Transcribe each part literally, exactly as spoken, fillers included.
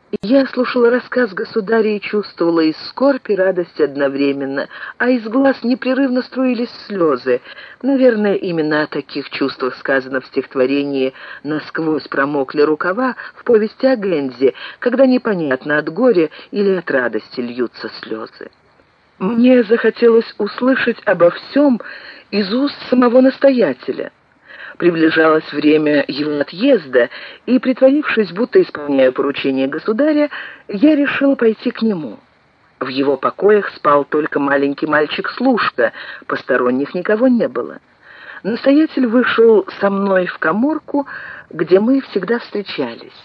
Я слушала рассказ государя и чувствовала и скорбь, и радость одновременно, а из глаз непрерывно струились слезы. Наверное, именно о таких чувствах сказано в стихотворении «Насквозь промокли рукава» в повести о Гензе, когда непонятно, от горя или от радости льются слезы. Мне захотелось услышать обо всем из уст самого настоятеля. Приближалось время его отъезда, и, притворившись, будто исполняю поручение государя, я решила пойти к нему. В его покоях спал только маленький мальчик-служка, посторонних никого не было. Настоятель вышел со мной в каморку, где мы всегда встречались.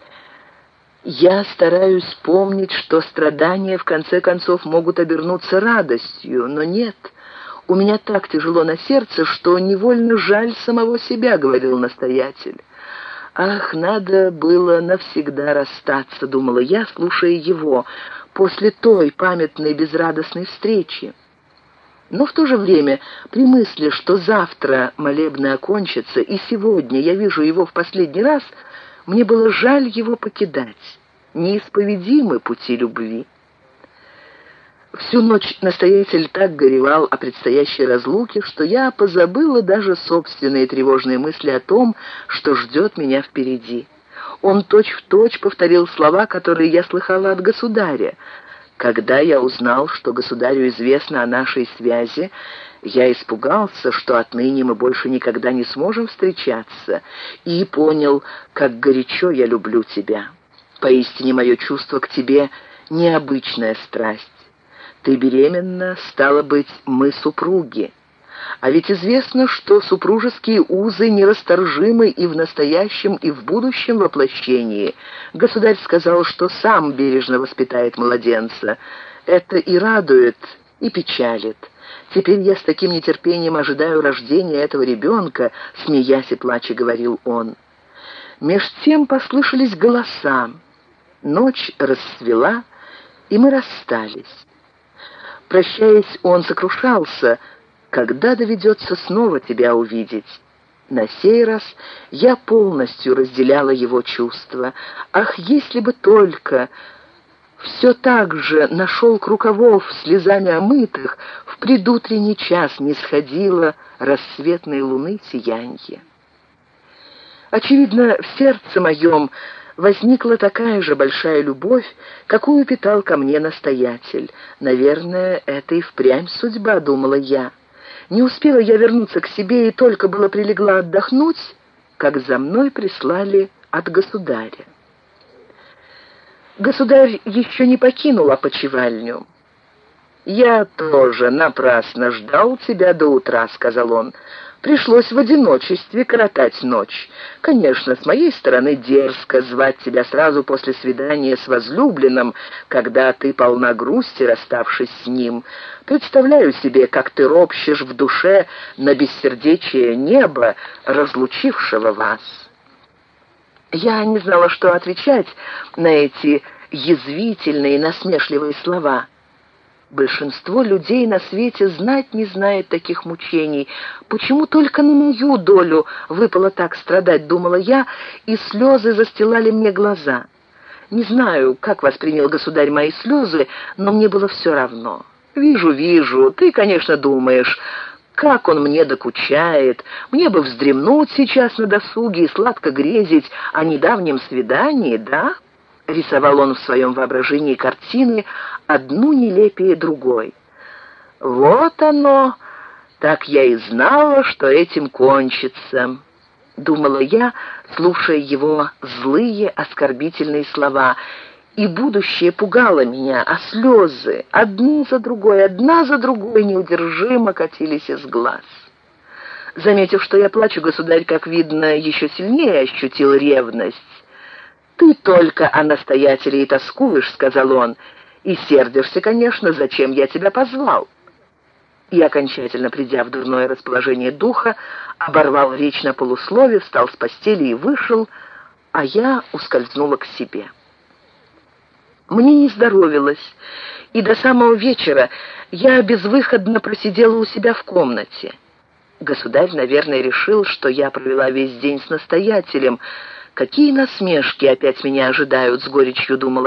Я стараюсь помнить, что страдания в конце концов могут обернуться радостью, но нет. «У меня так тяжело на сердце, что невольно жаль самого себя», — говорил настоятель. «Ах, надо было навсегда расстаться», — думала я, слушая его, после той памятной безрадостной встречи. Но в то же время, при мысли, что завтра молебны окончатся, и сегодня я вижу его в последний раз, мне было жаль его покидать. Неисповедимы пути любви. Всю ночь настоятель так горевал о предстоящей разлуке, что я позабыла даже собственные тревожные мысли о том, что ждет меня впереди. Он точь-в-точь повторил слова, которые я слыхала от государя. Когда я узнал, что государю известно о нашей связи, я испугался, что отныне мы больше никогда не сможем встречаться, и понял, как горячо я люблю тебя. Поистине мое чувство к тебе — необычная страсть. Ты беременна, стало быть, мы супруги. А ведь известно, что супружеские узы нерасторжимы и в настоящем, и в будущем воплощении. Государь сказал, что сам бережно воспитает младенца. Это и радует, и печалит. Теперь я с таким нетерпением ожидаю рождения этого ребенка, смеясь и плача, говорил он. Меж тем послышались голоса. Ночь расцвела, и мы расстались. Прощаясь, он сокрушался: «Когда доведется снова тебя увидеть?» На сей раз я полностью разделяла его чувства. Ах, если бы только все так же на шелк рукавов слезами омытых в предутренний час не сходило рассветной луны сиянье. Очевидно, в сердце моем возникла такая же большая любовь, какую питал ко мне настоятель. Наверное, это и впрямь судьба, думала я. Не успела я вернуться к себе и только было прилегла отдохнуть, как за мной прислали от государя. Государь еще не покинул опочивальню. «Я тоже напрасно ждал тебя до утра», — сказал он. «Пришлось в одиночестве коротать ночь. Конечно, с моей стороны дерзко звать тебя сразу после свидания с возлюбленным, когда ты полна грусти, расставшись с ним. Представляю себе, как ты ропщешь в душе на бессердечие неба, разлучившего вас». Я не знала, что отвечать на эти язвительные и насмешливые слова. Большинство людей на свете знать не знает таких мучений. Почему только на мою долю выпало так страдать, думала я, и слезы застилали мне глаза. Не знаю, как воспринял государь мои слезы, но мне было все равно. «Вижу, вижу, ты, конечно, думаешь, как он мне докучает, мне бы вздремнуть сейчас на досуге и сладко грезить о недавнем свидании, да?» Рисовал он в своем воображении картины, одну нелепее другой. «Вот оно! Так я и знала, что этим кончится», — думала я, слушая его злые, оскорбительные слова. И будущее пугало меня, а слезы, одну за другой, одна за другой, неудержимо катились из глаз. Заметив, что я плачу, государь, как видно, еще сильнее ощутил ревность. «Ты только о настоятеле и тоскуешь», — сказал он, — «и сердишься, конечно, зачем я тебя позвал». И, окончательно придя в дурное расположение духа, оборвал речь на полуслове, встал с постели и вышел, а я ускользнула к себе. Мне не здоровилось, и до самого вечера я безвыходно просидела у себя в комнате. Государь, наверное, решил, что я провела весь день с настоятелем. Какие насмешки опять меня ожидают, с горечью думала